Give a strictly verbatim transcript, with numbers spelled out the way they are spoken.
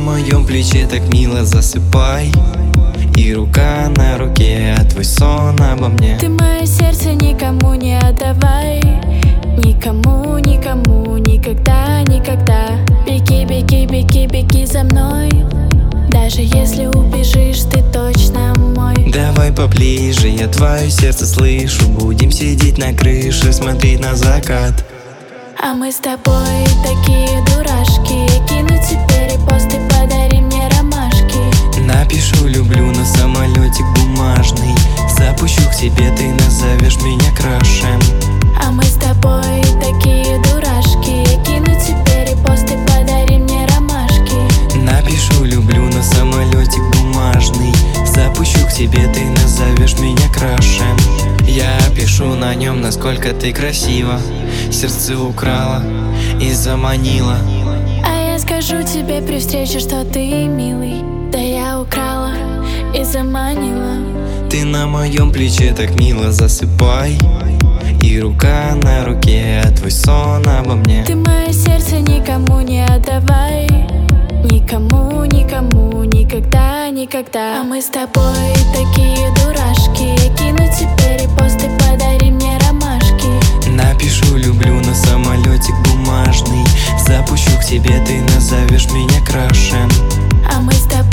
моем плече так мило засыпай, и рука на руке, а твой сон обо мне. Ты мое сердце никому не отдавай, никому, никому, никогда, никогда. Беги, беги, беги, беги за мной, даже если убежишь, ты точно мой. Давай поближе, я твое сердце слышу. Будем сидеть на крыше, смотреть на закат. А мы с тобой такие дурашки. Я кину тебе репосты, подари мне ромашки. Напишу люблю на самолетик бумажный, запущу к тебе, ты назовешь меня крашем. А мы с тобой такие дурашки. Я кину тебе репосты, подари мне ромашки. Напишу люблю на самолетик бумажный, запущу к тебе, ты назовешь меня крашем. Я пишу на нем, насколько ты красива, сердце украла и заманила. А я скажу тебе при встрече, что ты милый. Да я украла и заманила. Ты на моем плече так мило засыпай, и рука на руке, а твой сон обо мне. Ты мое сердце никому не отдавай, никому, никому, никогда, никогда. А мы с тобой такие дурашки. Я кину тебе репосты, подари мне ромашки. Напишу люблю на самолетик бумажный, запущу к тебе, ты назовешь меня крашем. А мы с тобой